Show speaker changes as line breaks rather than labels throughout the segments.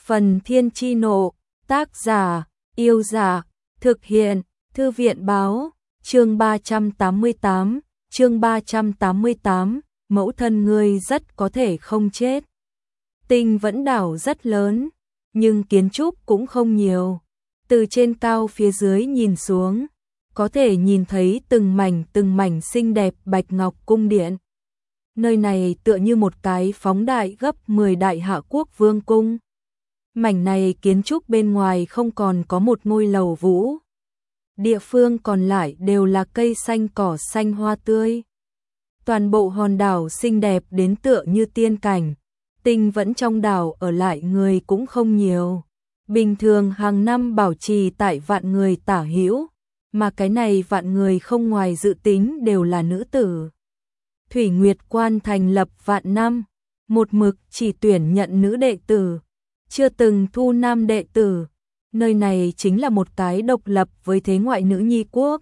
Phần Thiên Chi Nộ, tác giả, Yêu Giả, thực hiện, Thư viện Báo, chương 388, mẫu thân ngươi rất có thể không chết. Tinh Vẫn Đảo rất lớn, nhưng kiến trúc cũng không nhiều. Từ trên cao phía dưới nhìn xuống, có thể nhìn thấy từng mảnh xinh đẹp bạch ngọc cung điện. Nơi này tựa như một cái phóng đại gấp 10 đại Hạ Quốc vương cung. Mảnh này kiến trúc bên ngoài không còn có một ngôi lầu vũ. Địa phương còn lại đều là cây xanh cỏ xanh hoa tươi. Toàn bộ hòn đảo xinh đẹp đến tựa như tiên cảnh. Tinh Vẫn trong đảo ở lại người cũng không nhiều. Bình thường hàng năm bảo trì tại vạn người tả hữu, mà cái này vạn người không ngoài dự tính đều là nữ tử. Thủy Nguyệt Quan thành lập vạn năm, một mực chỉ tuyển nhận nữ đệ tử, chưa từng thu nam đệ tử. Nơi này chính là một cái độc lập với thế ngoại nữ nhi quốc.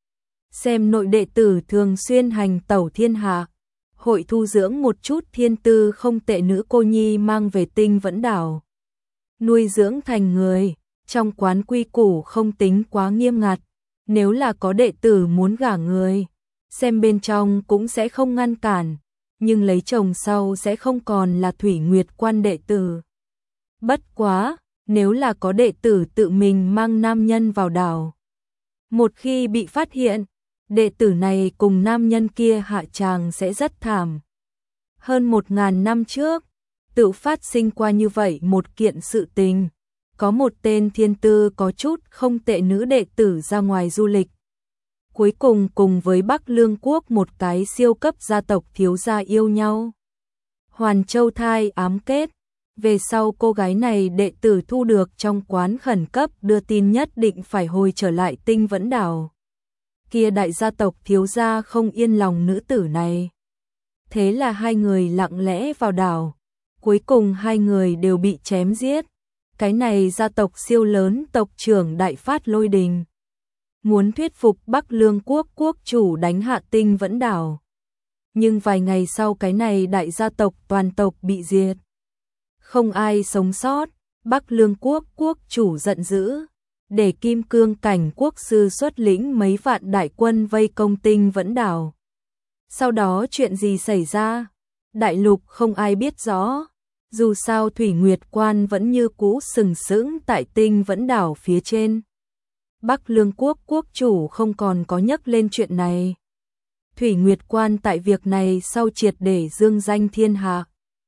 Xem nội đệ tử thường xuyên hành tẩu thiên hạ, hội thu dưỡng một chút thiên tư không tệ nữ cô nhi mang về Tinh Vẫn Đảo. Nuôi dưỡng thành người, trong quán quy củ không tính quá nghiêm ngặt, nếu là có đệ tử muốn gả người, xem bên trong cũng sẽ không ngăn cản, nhưng lấy chồng sau sẽ không còn là Thủy Nguyệt Quan đệ tử. Bất quá, nếu là có đệ tử tự mình mang nam nhân vào đảo, một khi bị phát hiện, đệ tử này cùng nam nhân kia hạ tràng sẽ rất thảm. Hơn 1000 năm trước, tự phát sinh qua như vậy một kiện sự tình. Có một tên thiên tư có chút không tệ nữ đệ tử ra ngoài du lịch. Cuối cùng cùng với Bắc Lương Quốc một cái siêu cấp gia tộc thiếu gia yêu nhau. Hoàn Châu thai ám kết. Về sau cô gái này đệ tử thu được trong quán khẩn cấp đưa tin nhất định phải hồi trở lại Tinh Vẫn Đảo. Kia đại gia tộc thiếu gia không yên lòng nữ tử này. Thế là hai người lặng lẽ vào đảo. Cuối cùng hai người đều bị chém giết. Cái này gia tộc siêu lớn tộc trưởng đại phát lôi đình. Muốn thuyết phục Bắc Lương Quốc quốc chủ đánh hạ Tinh Vẫn Đảo. Nhưng vài ngày sau cái này đại gia tộc toàn tộc bị diệt. Không ai sống sót, Bắc Lương Quốc quốc chủ giận dữ. Để Kim Cương Cảnh quốc sư xuất lĩnh mấy vạn đại quân vây công Tinh Vẫn Đảo. Sau đó chuyện gì xảy ra? Đại lục không ai biết rõ. Dù sao Thủy Nguyệt Quan vẫn như cũ sừng sững tại Tinh Vẫn Đảo phía trên. Bắc Lương Quốc quốc chủ không còn có nhắc lên chuyện này. Thủy Nguyệt Quan tại việc này sau triệt để dương danh thiên hạ.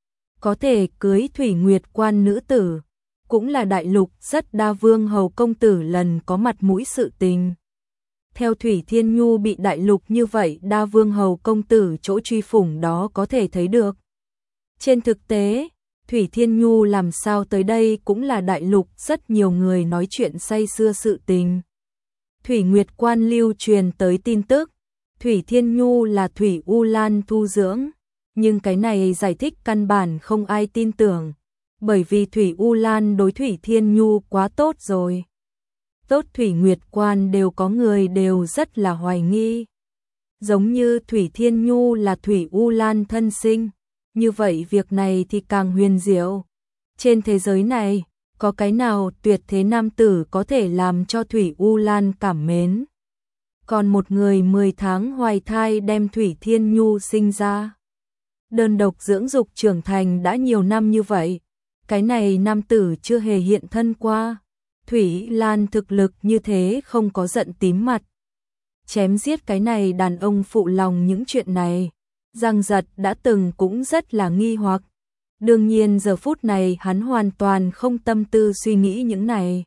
Có thể cưới Thủy Nguyệt Quan nữ tử, cũng là đại lục rất đa vương hầu công tử lần có mặt mũi sự tình. Theo Thủy Thiên Nhu bị đại lục như vậy đa vương hầu công tử chỗ truy phủng đó có thể thấy được. Trên thực tế, Thủy Thiên Nhu làm sao tới đây cũng là đại lục rất nhiều người nói chuyện say xưa sự tình. Thủy Nguyệt Quan lưu truyền tới tin tức, Thủy Thiên Nhu là Thủy U Lan thu dưỡng, nhưng cái này giải thích căn bản không ai tin tưởng, bởi vì Thủy U Lan đối Thủy Thiên Nhu quá tốt rồi. Tốt Thủy Nguyệt Quan đều có người đều rất là hoài nghi. Giống như Thủy Thiên Nhu là Thủy U Lan thân sinh, như vậy việc này thì càng huyền diệu. Trên thế giới này, có cái nào tuyệt thế nam tử có thể làm cho Thủy U Lan cảm mến. Còn một người 10 tháng hoài thai đem Thủy Thiên Nhu sinh ra. Đơn độc dưỡng dục trưởng thành đã nhiều năm như vậy. Cái này nam tử chưa hề hiện thân qua. Thủy Lan thực lực như thế không có giận tím mặt. Chém giết cái này đàn ông phụ lòng những chuyện này. Giang Giật đã từng cũng rất là nghi hoặc. Đương nhiên giờ phút này hắn hoàn toàn không tâm tư suy nghĩ những này.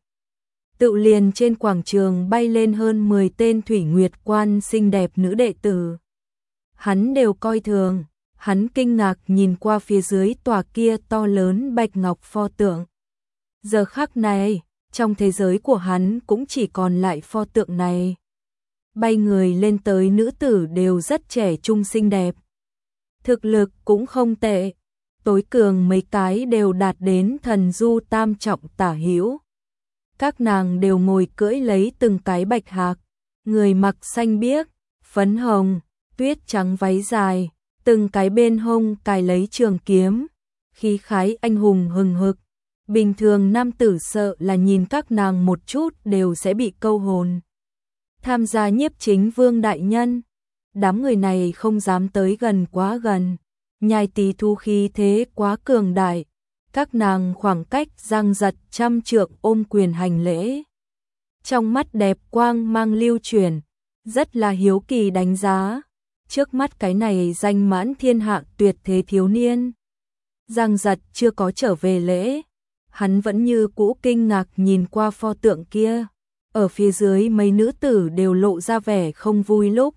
Tự liền trên quảng trường bay lên hơn 10 tên Thủy Nguyệt Quan xinh đẹp nữ đệ tử. Hắn đều coi thường, hắn kinh ngạc nhìn qua phía dưới tòa kia to lớn bạch ngọc pho tượng. Giờ khắc này, trong thế giới của hắn cũng chỉ còn lại pho tượng này. Bay người lên tới nữ tử đều rất trẻ trung xinh đẹp. Thực lực cũng không tệ, tối cường mấy cái đều đạt đến thần du tam trọng tả hữu. Các nàng đều ngồi cưỡi lấy từng cái bạch hạc, người mặc xanh biếc, phấn hồng, tuyết trắng váy dài, từng cái bên hông cài lấy trường kiếm, khí khái anh hùng hừng hực, Bình thường nam tử sợ là nhìn các nàng một chút đều sẽ bị câu hồn. Tham gia nhiếp chính vương đại nhân, đám người này không dám tới gần quá gần, nhai tí thu khí thế quá cường đại, các nàng khoảng cách Giang Giật trăm trượng ôm quyền hành lễ. Trong mắt đẹp quang mang lưu chuyển, rất là hiếu kỳ đánh giá, trước mắt cái này danh mãn thiên hạ tuyệt thế thiếu niên. Giang Giật chưa có trở về lễ, hắn vẫn như cũ kinh ngạc nhìn qua pho tượng kia, ở phía dưới mấy nữ tử đều lộ ra vẻ không vui lúc.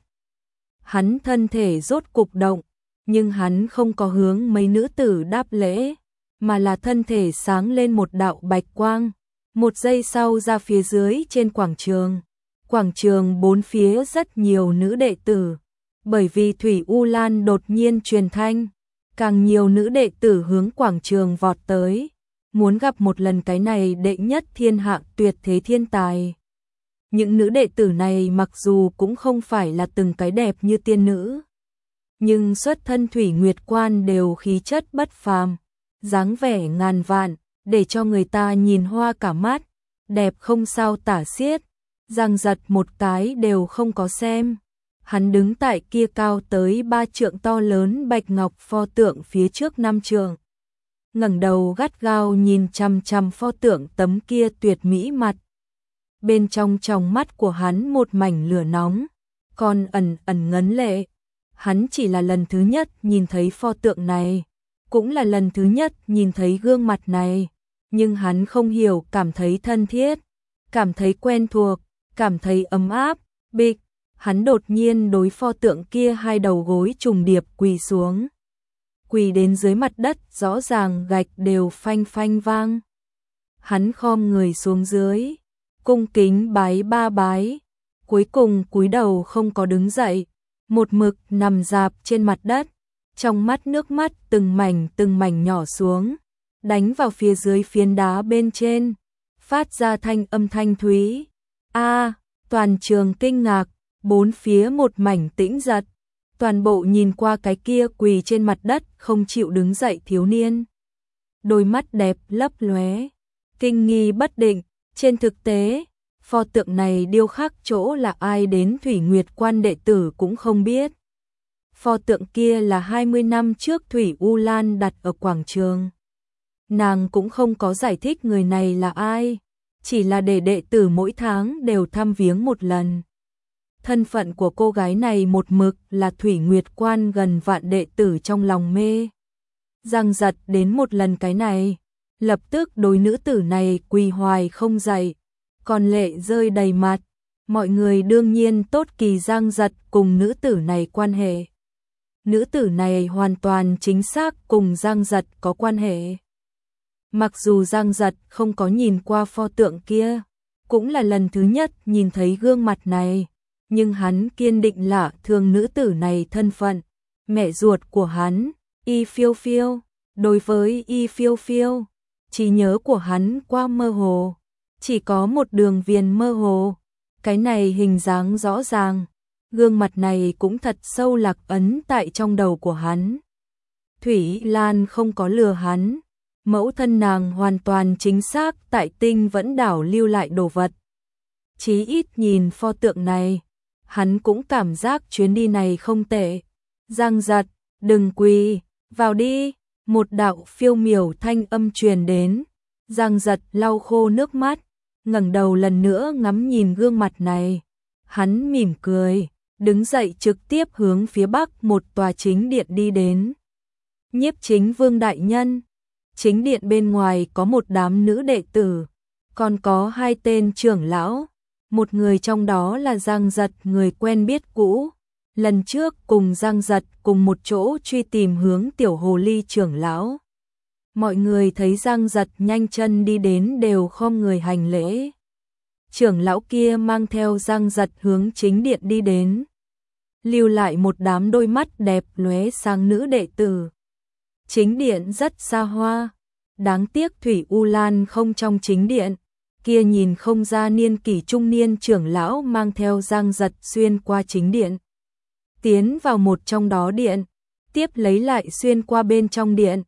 Hắn thân thể rốt cục động, nhưng hắn không có hướng mấy nữ tử đáp lễ, mà là thân thể sáng lên một đạo bạch quang, một giây sau ra phía dưới trên quảng trường. Quảng trường bốn phía rất nhiều nữ đệ tử, bởi vì Thủy U Lan đột nhiên truyền thanh, càng nhiều nữ đệ tử hướng quảng trường vọt tới, muốn gặp một lần cái này đệ nhất thiên hạ tuyệt thế thiên tài. Những nữ đệ tử này mặc dù cũng không phải là từng cái đẹp như tiên nữ, nhưng xuất thân Thủy Nguyệt Quan đều khí chất bất phàm, dáng vẻ ngàn vạn, để cho người ta nhìn hoa cả mắt, đẹp không sao tả xiết. Giang Giật một cái đều không có xem. Hắn đứng tại kia cao tới 3 trượng to lớn bạch ngọc pho tượng phía trước 5 trượng. Ngẩng đầu gắt gao nhìn chằm chằm pho tượng tấm kia tuyệt mỹ mặt. Bên trong tròng mắt của hắn một mảnh lửa nóng, còn ẩn ẩn ngấn lệ. Hắn chỉ là lần thứ nhất nhìn thấy pho tượng này, cũng là lần thứ nhất nhìn thấy gương mặt này, nhưng hắn không hiểu cảm thấy thân thiết, cảm thấy quen thuộc, cảm thấy ấm áp. Bịch, hắn đột nhiên đối pho tượng kia hai đầu gối trùng điệp quỳ xuống. Quỳ đến dưới mặt đất rõ ràng gạch đều phanh phanh vang. Hắn khom người xuống dưới, cung kính bái 3 bái, cuối cùng cúi đầu không có đứng dậy, một mực nằm rạp trên mặt đất, trong mắt nước mắt từng mảnh nhỏ xuống, đánh vào phía dưới phiến đá bên trên, phát ra thanh âm thanh thúy. A, toàn trường kinh ngạc, bốn phía một mảnh tĩnh giật, toàn bộ nhìn qua cái kia quỳ trên mặt đất không chịu đứng dậy thiếu niên. Đôi mắt đẹp lấp lóe, kinh nghi bất định, trên thực tế, pho tượng này điêu khắc chỗ là ai đến Thủy Nguyệt Quan đệ tử cũng không biết. Pho tượng kia là 20 năm trước Thủy U Lan đặt ở quảng trường. Nàng cũng không có giải thích người này là ai, chỉ là để đệ tử mỗi tháng đều thăm viếng một lần. Thân phận của cô gái này một mực là Thủy Nguyệt Quan gần vạn đệ tử trong lòng mê. Giang Giật đến một lần cái này, lập tức đối nữ tử này quỳ hoài không dậy, còn lệ rơi đầy mặt. Mọi người đương nhiên tốt kỳ Giang Giật cùng nữ tử này quan hệ. Nữ tử này hoàn toàn chính xác cùng Giang Giật có quan hệ. Mặc dù Giang Giật không có nhìn qua pho tượng kia, cũng là lần thứ nhất nhìn thấy gương mặt này, nhưng hắn kiên định lạ thường nữ tử này thân phận, mẹ ruột của hắn, Y Phiêu Phiêu. Đối với Y Phiêu Phiêu, trí nhớ của hắn qua mơ hồ, chỉ có một đường viền mơ hồ, cái này hình dáng rõ ràng, gương mặt này cũng thật sâu lạc ấn tại trong đầu của hắn. Thủy Lan không có lừa hắn, mẫu thân nàng hoàn toàn chính xác tại Tinh Vẫn Đảo lưu lại đồ vật. Chí ít nhìn pho tượng này, hắn cũng cảm giác chuyến đi này không tệ. Giang Giật, đừng quỳ, vào đi, một đạo phiêu miểu thanh âm truyền đến. Giang Giật lau khô nước mắt, ngẩng đầu lần nữa ngắm nhìn gương mặt này. Hắn mỉm cười, đứng dậy trực tiếp hướng phía bắc một tòa chính điện đi đến. Nhiếp chính vương đại nhân. Chính điện bên ngoài có một đám nữ đệ tử, còn có 2 tên trưởng lão, một người trong đó là Giang Giật người quen biết cũ, lần trước cùng Giang Giật cùng một chỗ truy tìm hướng tiểu hồ ly trưởng lão. Mọi người thấy Giang Giật nhanh chân đi đến đều khom người hành lễ. Trưởng lão kia mang theo Giang Giật hướng chính điện đi đến, lưu lại một đám đôi mắt đẹp lóe sáng nữ đệ tử. Chính điện rất xa hoa, đáng tiếc Thủy U Lan không trong chính điện, kia nhìn không ra niên kỷ trung niên trưởng lão mang theo Giang Giật xuyên qua chính điện, tiến vào một trong đó điện, tiếp lấy lại xuyên qua bên trong điện,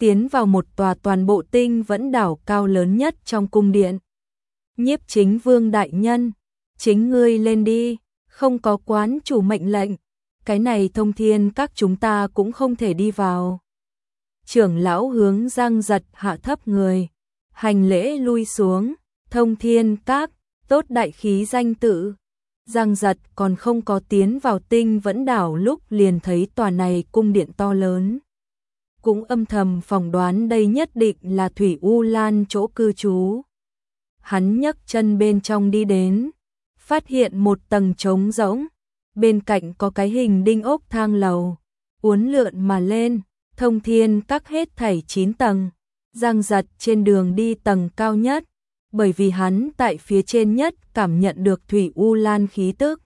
tiến vào một tòa toàn bộ tinh vẫn đảo cao lớn nhất trong cung điện. Nhiếp Chính Vương đại nhân, chính ngươi lên đi, không có quán chủ mệnh lệnh, cái này Thông Thiên Các chúng ta cũng không thể đi vào. Trưởng lão hướng Giang Giật hạ thấp người, hành lễ lui xuống. Thông Thiên Các, tốt đại khí danh tự. Giang Giật còn không có tiến vào tinh vẫn đảo lúc liền thấy tòa này cung điện to lớn. Cũng âm thầm phỏng đoán đây nhất định là Thủy U Lan chỗ cư trú. Hắn nhấc chân bên trong đi đến, phát hiện một tầng trống rỗng, bên cạnh có cái hình đinh ốc thang lầu, uốn lượn mà lên. Thông Thiên Các hết thảy 9 tầng, Giang Giật trên đường đi tầng cao nhất, bởi vì hắn tại phía trên nhất cảm nhận được Thủy U Lan khí tức.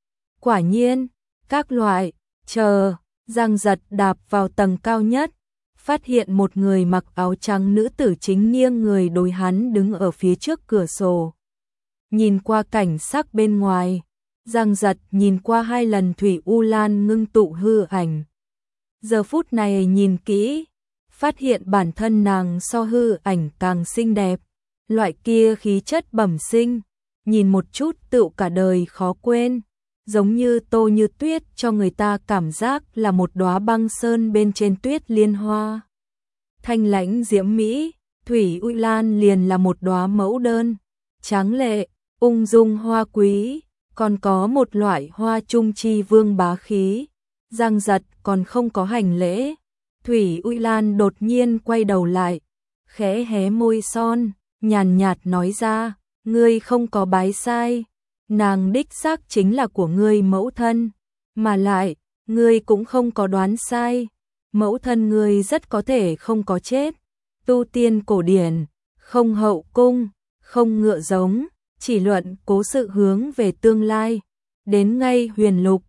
Quả nhiên, các loại, chờ, Giang Giật đạp vào tầng cao nhất, phát hiện một người mặc áo trắng nữ tử chính nghiêng người đối hắn đứng ở phía trước cửa sổ. Nhìn qua cảnh sắc bên ngoài, Giang Giật nhìn qua 2 lần Thủy U Lan ngưng tụ hư ảnh. Giờ phút này nhìn kỹ, phát hiện bản thân nàng so hư ảnh càng xinh đẹp, loại kia khí chất bẩm sinh, nhìn một chút tựu cả đời khó quên, giống như Tô Như Tuyết cho người ta cảm giác là một đóa băng sơn bên trên tuyết liên hoa. Thanh lãnh diễm mỹ, Thủy U Lan liền là một đóa mẫu đơn, tráng lệ, ung dung hoa quý, còn có một loại hoa trung chi vương bá khí. Giang Giật còn không có hành lễ, Thủy U Lan đột nhiên quay đầu lại, khẽ hé môi son, nhàn nhạt nói ra, ngươi không có bái sai, nàng đích xác chính là của ngươi mẫu thân, mà lại, ngươi cũng không có đoán sai, mẫu thân ngươi rất có thể không có chết. Tu tiên cổ điển, không hậu cung, không ngựa giống, chỉ luận cố sự hướng về tương lai, đến ngay huyền lục,